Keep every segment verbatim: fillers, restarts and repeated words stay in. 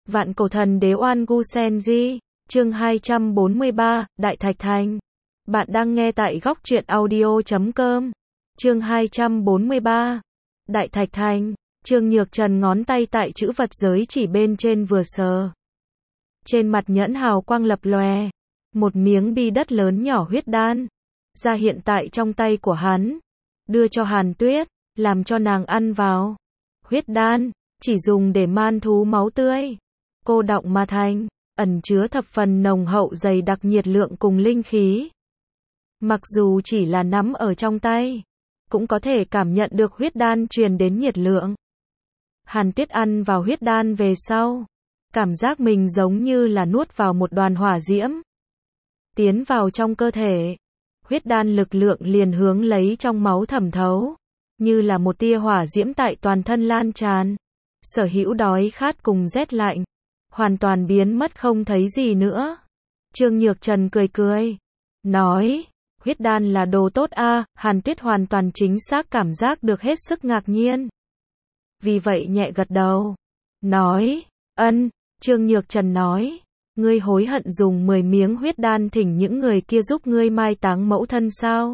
Vạn cổ thần đế Oan Gu Senji, chương hai trăm bốn mươi ba, Đại Thạch Thành. Bạn đang nghe tại góc truyện audio chấm com. Chương hai trăm bốn mươi ba, Đại Thạch Thành. Trương Nhược Trần ngón tay tại chữ vật giới chỉ bên trên vừa sờ. Trên mặt nhẫn hào quang lập lòe, một miếng bi đất lớn nhỏ huyết đan ra hiện tại trong tay của hắn, đưa cho Hàn Tuyết, làm cho nàng ăn vào. Huyết đan chỉ dùng để man thú máu tươi, cô đọng mà thành, ẩn chứa thập phần nồng hậu dày đặc nhiệt lượng cùng linh khí. Mặc dù chỉ là nắm ở trong tay, cũng có thể cảm nhận được huyết đan truyền đến nhiệt lượng. Hàn Tuyết ăn vào huyết đan về sau, cảm giác mình giống như là nuốt vào một đoàn hỏa diễm, tiến vào trong cơ thể. Huyết đan lực lượng liền hướng lấy trong máu thẩm thấu, như là một tia hỏa diễm tại toàn thân lan tràn. Sở hữu đói khát cùng rét lạnh hoàn toàn biến mất không thấy gì nữa. Trương Nhược Trần cười cười, nói, huyết đan là đồ tốt a. À. Hàn Tuyết hoàn toàn chính xác cảm giác được hết sức ngạc nhiên, vì vậy nhẹ gật đầu, nói, ân. Trương Nhược Trần nói, ngươi hối hận dùng mười miếng huyết đan thỉnh những người kia giúp ngươi mai táng mẫu thân sao?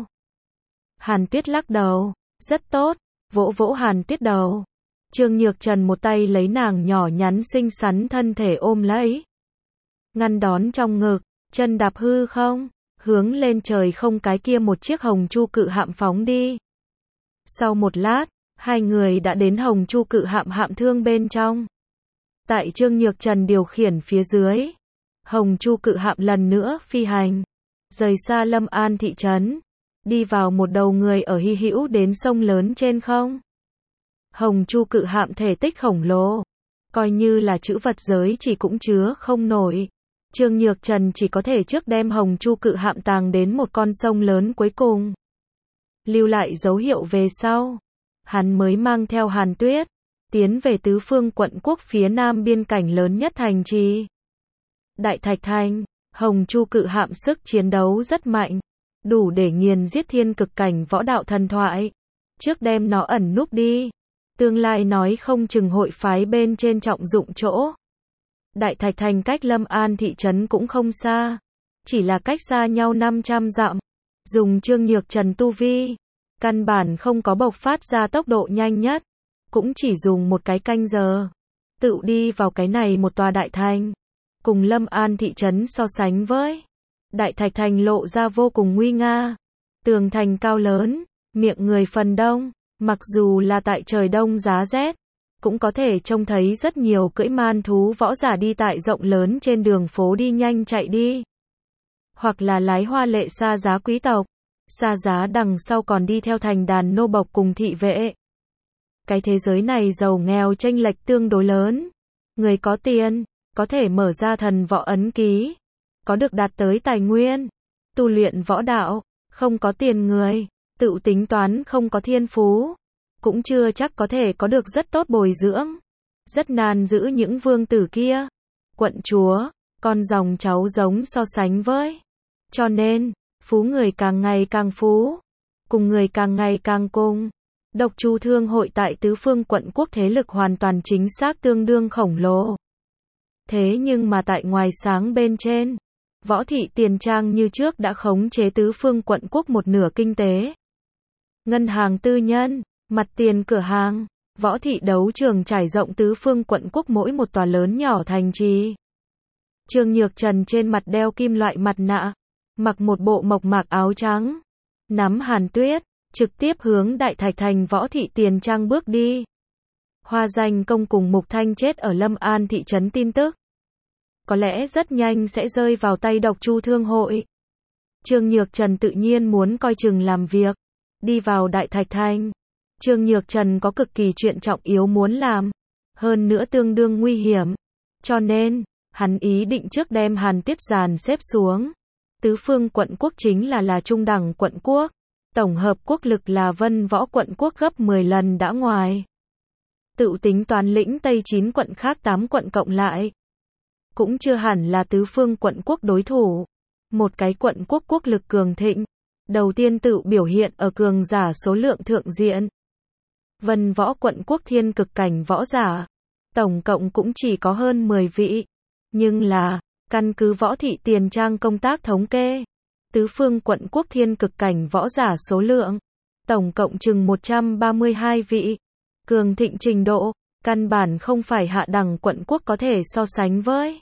Hàn Tuyết lắc đầu, rất tốt, vỗ vỗ Hàn Tuyết đầu. Trương Nhược Trần một tay lấy nàng nhỏ nhắn xinh xắn thân thể ôm lấy, ngăn đón trong ngực, chân đạp hư không, hướng lên trời không cái kia một chiếc hồng chu cự hạm phóng đi. Sau một lát, hai người đã đến hồng chu cự hạm hạm thương bên trong. Tại Trương Nhược Trần điều khiển phía dưới, hồng chu cự hạm lần nữa phi hành, rời xa Lâm An thị trấn, đi vào một đầu người ở hy hữu đến sông lớn trên không. Hồng chu cự hạm thể tích khổng lồ, coi như là chữ vật giới chỉ cũng chứa không nổi. Trương Nhược Trần chỉ có thể trước đem hồng chu cự hạm tàng đến một con sông lớn cuối cùng, lưu lại dấu hiệu về sau, hắn mới mang theo Hàn Tuyết tiến về tứ phương quận quốc phía nam biên cảnh lớn nhất thành trì Đại Thạch Thành. Hồng chu cự hạm sức chiến đấu rất mạnh, đủ để nghiền giết thiên cực cảnh võ đạo thần thoại. Trước đem nó ẩn núp đi, tương lai nói không chừng hội phái bên trên trọng dụng chỗ. Đại Thạch Thành cách Lâm An thị trấn cũng không xa, chỉ là cách xa nhau năm trăm dặm. Dùng Trương Nhược Trần tu vi, căn bản không có bộc phát ra tốc độ nhanh nhất, cũng chỉ dùng một cái canh giờ, tự đi vào cái này một tòa đại thành. Cùng Lâm An thị trấn so sánh với, Đại Thạch Thành lộ ra vô cùng nguy nga. Tường thành cao lớn, miệng người phần đông, mặc dù là tại trời đông giá rét, cũng có thể trông thấy rất nhiều cưỡi man thú võ giả đi tại rộng lớn trên đường phố đi nhanh chạy đi. Hoặc là lái hoa lệ xa giá quý tộc, xa giá đằng sau còn đi theo thành đàn nô bộc cùng thị vệ. Cái thế giới này giàu nghèo chênh lệch tương đối lớn. Người có tiền, có thể mở ra thần võ ấn ký, có được đạt tới tài nguyên, tu luyện võ đạo. Không có tiền người, tự tính toán không có thiên phú, cũng chưa chắc có thể có được rất tốt bồi dưỡng. Rất nan giữ những vương tử kia, quận chúa, con dòng cháu giống so sánh với. Cho nên, phú người càng ngày càng phú, cùng người càng ngày càng cùng. Độc Chu Thương hội tại tứ phương quận quốc thế lực hoàn toàn chính xác tương đương khổng lồ. Thế nhưng mà tại ngoài sáng bên trên, Võ thị Tiền Trang như trước đã khống chế tứ phương quận quốc một nửa kinh tế. Ngân hàng tư nhân, mặt tiền cửa hàng, Võ thị đấu trường trải rộng tứ phương quận quốc mỗi một tòa lớn nhỏ thành trì. Trương Nhược Trần trên mặt đeo kim loại mặt nạ, mặc một bộ mộc mạc áo trắng, nắm Hàn Tuyết, trực tiếp hướng Đại Thạch Thành Võ thị Tiền Trang bước đi. Hoa Danh Công cùng Mục Thanh chết ở Lâm An thị trấn tin tức, có lẽ rất nhanh sẽ rơi vào tay Độc Chu Thương hội. Trương Nhược Trần tự nhiên muốn coi chừng làm việc, đi vào Đại Thạch Thành. Trương Nhược Trần có cực kỳ chuyện trọng yếu muốn làm, hơn nữa tương đương nguy hiểm, cho nên, hắn ý định trước đem Hàn Tuyết dàn xếp xuống. Tứ phương quận quốc chính là là trung đẳng quận quốc, tổng hợp quốc lực là Vân Võ quận quốc gấp mười lần đã ngoài. Tự tính toán lĩnh Tây chín quận khác tám quận cộng lại, cũng chưa hẳn là tứ phương quận quốc đối thủ. Một cái quận quốc quốc lực cường thịnh, đầu tiên tự biểu hiện ở cường giả số lượng thượng diện. Vân Võ quận quốc thiên cực cảnh võ giả, tổng cộng cũng chỉ có hơn mười vị. Nhưng là, căn cứ Võ Thị Tiền Trang công tác thống kê, tứ phương quận quốc thiên cực cảnh võ giả số lượng, tổng cộng chừng một trăm ba mươi hai vị. Cường thịnh trình độ, căn bản không phải hạ đẳng quận quốc có thể so sánh với.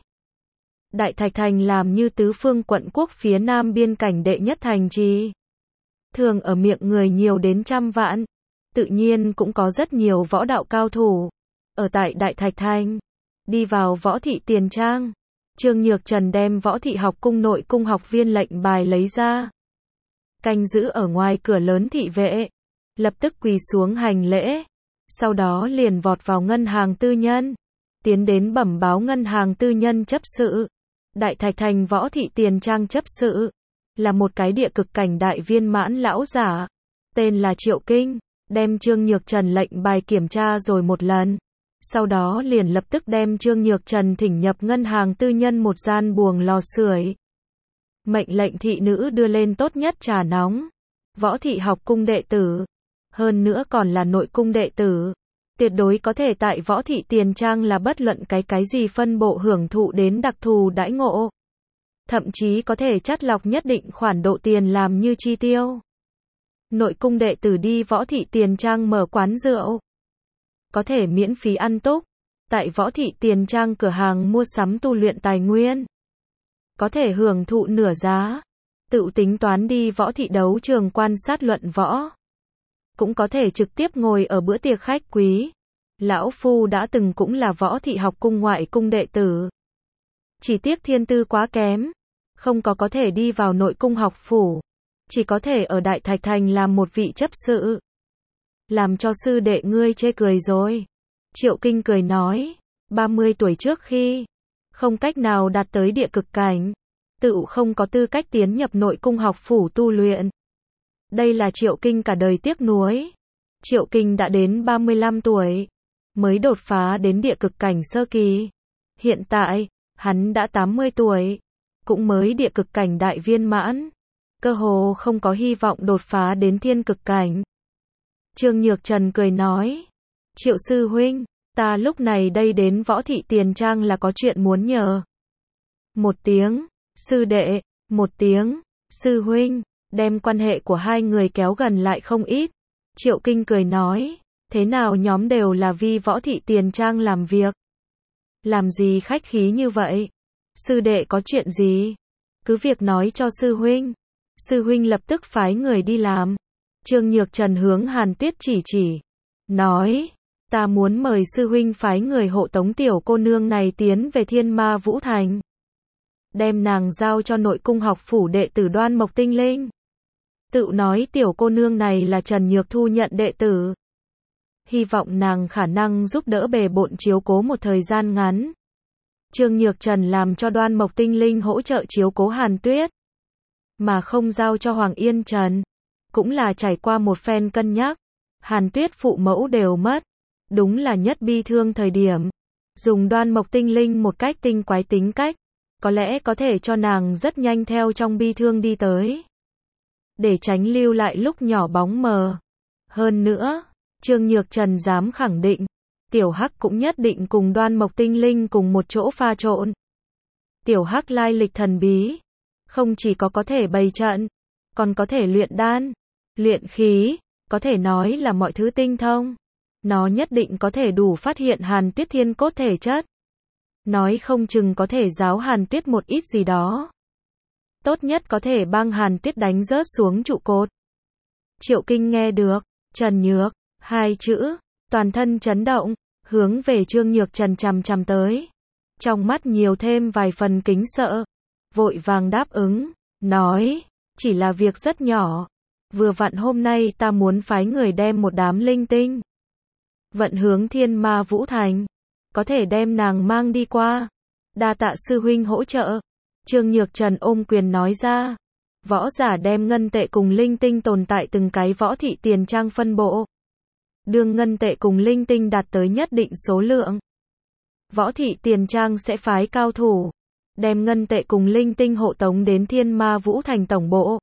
Đại Thạch Thành làm như tứ phương quận quốc phía nam biên cảnh đệ nhất thành trì. Thường ở miệng người nhiều đến trăm vạn. Tự nhiên cũng có rất nhiều võ đạo cao thủ. Ở tại Đại Thạch Thành, đi vào Võ Thị Tiền Trang, Trương Nhược Trần đem Võ Thị học cung nội cung học viên lệnh bài lấy ra. Canh giữ ở ngoài cửa lớn thị vệ, lập tức quỳ xuống hành lễ. Sau đó liền vọt vào ngân hàng tư nhân, tiến đến bẩm báo ngân hàng tư nhân chấp sự. Đại Thạch Thành Võ Thị Tiền Trang chấp sự, là một cái địa cực cảnh đại viên mãn lão giả, tên là Triệu Kinh, đem Trương Nhược Trần lệnh bài kiểm tra rồi một lần. Sau đó liền lập tức đem Trương Nhược Trần thỉnh nhập ngân hàng tư nhân một gian buồng lò sưởi. Mệnh lệnh thị nữ đưa lên tốt nhất trà nóng. Võ Thị học cung đệ tử, hơn nữa còn là nội cung đệ tử, tuyệt đối có thể tại Võ Thị Tiền Trang là bất luận cái cái gì phân bộ hưởng thụ đến đặc thù đãi ngộ. Thậm chí có thể chắt lọc nhất định khoản độ tiền làm như chi tiêu. Nội cung đệ tử đi Võ Thị Tiền Trang mở quán rượu, có thể miễn phí ăn túc. Tại Võ Thị Tiền Trang cửa hàng mua sắm tu luyện tài nguyên, có thể hưởng thụ nửa giá. Tự tính toán đi Võ Thị đấu trường quan sát luận võ, cũng có thể trực tiếp ngồi ở bữa tiệc khách quý. Lão Phu đã từng cũng là Võ Thị học cung ngoại cung đệ tử. Chỉ tiếc thiên tư quá kém, không có có thể đi vào nội cung học phủ, chỉ có thể ở Đại Thạch Thành làm một vị chấp sự. Làm cho sư đệ ngươi chê cười rồi. Triệu Kinh cười nói, ba mươi tuổi trước khi, không cách nào đạt tới địa cực cảnh, tự không có tư cách tiến nhập nội cung học phủ tu luyện. Đây là Triệu Kinh cả đời tiếc nuối. Triệu Kinh đã đến ba mươi lăm tuổi, mới đột phá đến địa cực cảnh sơ kỳ. Hiện tại, hắn đã tám mươi tuổi, cũng mới địa cực cảnh đại viên mãn, cơ hồ không có hy vọng đột phá đến thiên cực cảnh. Trương Nhược Trần cười nói, Triệu sư huynh, ta lúc này đây đến Võ Thị Tiền Trang là có chuyện muốn nhờ. Một tiếng, sư đệ, một tiếng, sư huynh, đem quan hệ của hai người kéo gần lại không ít. Triệu Kinh cười nói, thế nào nhóm đều là vì Võ Thị Tiền Trang làm việc. Làm gì khách khí như vậy? Sư đệ có chuyện gì? Cứ việc nói cho sư huynh. Sư huynh lập tức phái người đi làm. Trương Nhược Trần hướng Hàn Tuyết chỉ chỉ, nói, ta muốn mời sư huynh phái người hộ tống tiểu cô nương này tiến về Thiên Ma Vũ Thành. Đem nàng giao cho nội cung học phủ đệ tử Đoan Mộc Tinh Linh. Tự nói tiểu cô nương này là Trần Nhược Thu nhận đệ tử. Hy vọng nàng khả năng giúp đỡ bề bộn chiếu cố một thời gian ngắn. Trương Nhược Trần làm cho Đoan Mộc Tinh Linh hỗ trợ chiếu cố Hàn Tuyết, mà không giao cho Hoàng Yên Trần. Cũng là trải qua một phen cân nhắc. Hàn Tuyết phụ mẫu đều mất, đúng là nhất bi thương thời điểm. Dùng Đoan Mộc Tinh Linh một cách tinh quái tính cách, có lẽ có thể cho nàng rất nhanh theo trong bi thương đi tới, để tránh lưu lại lúc nhỏ bóng mờ. Hơn nữa, Trương Nhược Trần dám khẳng định, Tiểu Hắc cũng nhất định cùng Đoan Mộc Tinh Linh cùng một chỗ pha trộn. Tiểu Hắc lai lịch thần bí, không chỉ có có thể bày trận, còn có thể luyện đan, luyện khí, có thể nói là mọi thứ tinh thông. Nó nhất định có thể đủ phát hiện Hàn Tuyết thiên cốt thể chất. Nói không chừng có thể giáo Hàn Tuyết một ít gì đó. Tốt nhất có thể băng Hàn Tuyết đánh rớt xuống trụ cột. Triệu Kinh nghe được, Trần Nhược, hai chữ, toàn thân chấn động, hướng về Trương Nhược Trần chằm chằm tới. Trong mắt nhiều thêm vài phần kính sợ, vội vàng đáp ứng, nói, chỉ là việc rất nhỏ. Vừa vặn hôm nay ta muốn phái người đem một đám linh tinh vận hướng Thiên Ma Vũ Thành, có thể đem nàng mang đi qua. Đa tạ sư huynh hỗ trợ. Trương Nhược Trần ôm quyền nói ra. Võ giả đem ngân tệ cùng linh tinh tồn tại từng cái Võ Thị Tiền Trang phân bộ. Đương ngân tệ cùng linh tinh đạt tới nhất định số lượng, Võ Thị Tiền Trang sẽ phái cao thủ, đem ngân tệ cùng linh tinh hộ tống đến Thiên Ma Vũ Thành tổng bộ.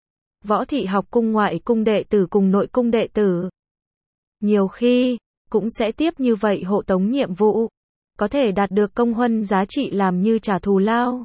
Võ Thị học cung ngoại cung đệ tử cùng nội cung đệ tử, nhiều khi cũng sẽ tiếp như vậy hộ tống nhiệm vụ. có thể đạt được công huân giá trị làm như trả thù lao.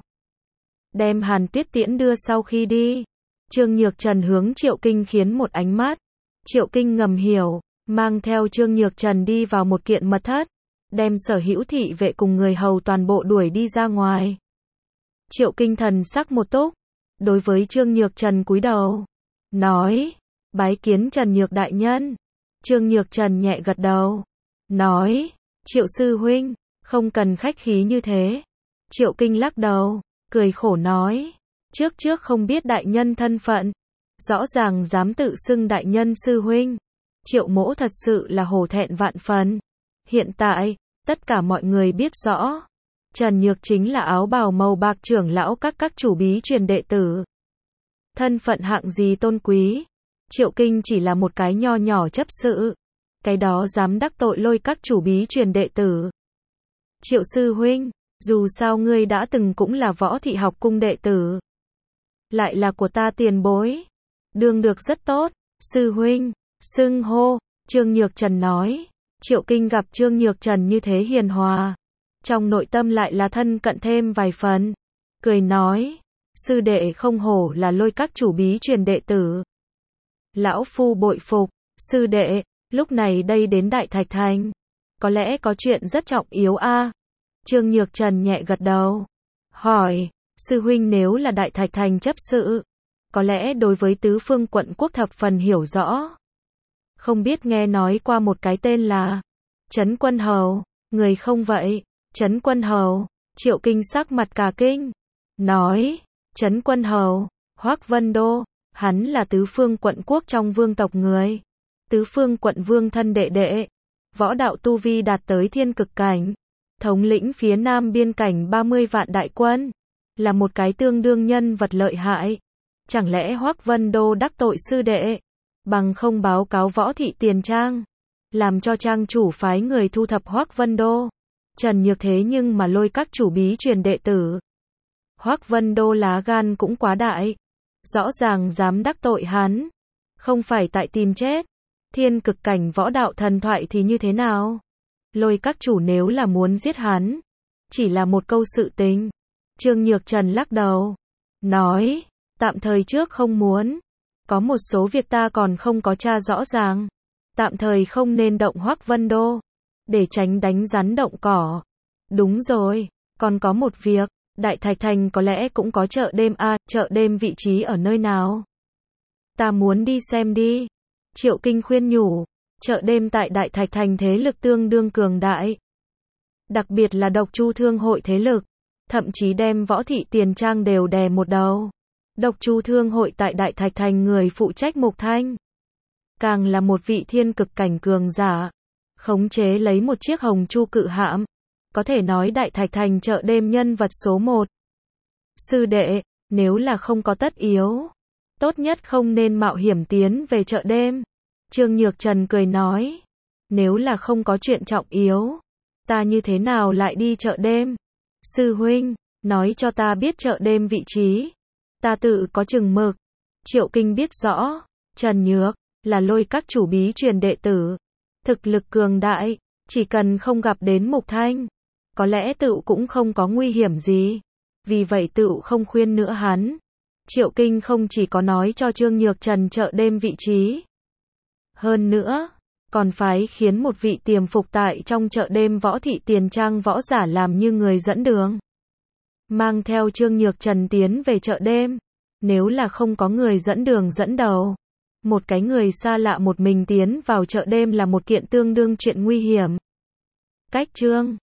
Đem Hàn Tuyết tiễn đưa sau khi đi, Trương Nhược Trần hướng Triệu Kinh khiến một ánh mắt. Triệu Kinh ngầm hiểu, mang theo Trương Nhược Trần đi vào một kiện mật thất, đem sở hữu thị vệ cùng người hầu toàn bộ đuổi đi ra ngoài. Triệu Kinh thần sắc một túc, đối với Trương Nhược Trần cúi đầu, nói, bái kiến Trần Nhược đại nhân. Trương Nhược Trần nhẹ gật đầu, nói, Triệu sư huynh, không cần khách khí như thế. Triệu Kinh lắc đầu, cười khổ nói, trước trước không biết đại nhân thân phận, rõ ràng dám tự xưng đại nhân sư huynh. Triệu mỗ thật sự là hổ thẹn vạn phần. Hiện tại, tất cả mọi người biết rõ, Trần Nhược chính là áo bào màu bạc trưởng lão các các chủ bí truyền đệ tử. Thân phận hạng gì tôn quý, Triệu Kinh chỉ là một cái nho nhỏ chấp sự, cái đó dám đắc tội lôi các chủ bí truyền đệ tử. Triệu sư huynh, dù sao ngươi đã từng cũng là Võ Thị học cung đệ tử, lại là của ta tiền bối, đương được rất tốt. Sư huynh, xưng hô. Trương Nhược Trần nói. Triệu Kinh gặp Trương Nhược Trần như thế hiền hòa, trong nội tâm lại là thân cận thêm vài phần, cười nói, sư đệ không hổ là lôi các chủ bí truyền đệ tử. Lão phu bội phục. Sư đệ, lúc này đây đến Đại Thạch Thành, có lẽ có chuyện rất trọng yếu a. À? Trương Nhược Trần nhẹ gật đầu, hỏi, sư huynh nếu là Đại Thạch Thành chấp sự, có lẽ đối với tứ phương quận quốc thập phần hiểu rõ. Không biết nghe nói qua một cái tên là Trấn Quân Hầu, người không vậy? Trấn Quân Hầu. Triệu Kinh sắc mặt cả kinh, nói, Trấn Quân Hầu, Hoắc Vân Đô, hắn là tứ phương quận quốc trong vương tộc người. Tứ phương quận vương thân đệ đệ, võ đạo tu vi đạt tới thiên cực cảnh, thống lĩnh phía nam biên cảnh ba mươi vạn đại quân, là một cái tương đương nhân vật lợi hại. Chẳng lẽ Hoắc Vân Đô đắc tội sư đệ, bằng không báo cáo Võ Thị Tiền Trang, làm cho trang chủ phái người thu thập Hoắc Vân Đô. Trần Nhược thế nhưng mà lôi các chủ bí truyền đệ tử. Hoắc Vân Đô lá gan cũng quá đại, rõ ràng dám đắc tội hắn, không phải tại tìm chết. Thiên cực cảnh võ đạo thần thoại thì như thế nào? Lôi các chủ nếu là muốn giết hắn, chỉ là một câu sự tình. Trương Nhược Trần lắc đầu, nói, tạm thời trước không muốn, có một số việc ta còn không có tra rõ ràng, tạm thời không nên động Hoắc Vân Đô, để tránh đánh rắn động cỏ. Đúng rồi, còn có một việc, Đại Thạch Thành có lẽ cũng có chợ đêm a, à, chợ đêm vị trí ở nơi nào? Ta muốn đi xem đi. Triệu Kinh khuyên nhủ, chợ đêm tại Đại Thạch Thành thế lực tương đương cường đại, đặc biệt là Độc Chu Thương hội thế lực, thậm chí đem Võ Thị Tiền Trang đều đè một đầu. Độc Chu Thương hội tại Đại Thạch Thành người phụ trách Mục Thanh, càng là một vị thiên cực cảnh cường giả, khống chế lấy một chiếc Hồng Chu cự hạm, có thể nói Đại Thạch Thành chợ đêm nhân vật số một. Sư đệ, nếu là không có tất yếu, tốt nhất không nên mạo hiểm tiến về chợ đêm. Trương Nhược Trần cười nói, nếu là không có chuyện trọng yếu, ta như thế nào lại đi chợ đêm? Sư huynh, nói cho ta biết chợ đêm vị trí, ta tự có chừng mực. Triệu Kinh biết rõ, Trần Nhược là lôi các chủ bí truyền đệ tử, thực lực cường đại, chỉ cần không gặp đến Mục Thanh, có lẽ tự cũng không có nguy hiểm gì. Vì vậy tự không khuyên nữa hắn. Triệu Kinh không chỉ có nói cho Trương Nhược Trần chợ đêm vị trí, hơn nữa, còn phái khiến một vị tiềm phục tại trong chợ đêm Võ Thị Tiền Trang võ giả làm như người dẫn đường, mang theo Trương Nhược Trần tiến về chợ đêm. Nếu là không có người dẫn đường dẫn đầu, một cái người xa lạ một mình tiến vào chợ đêm là một kiện tương đương chuyện nguy hiểm. Cách chương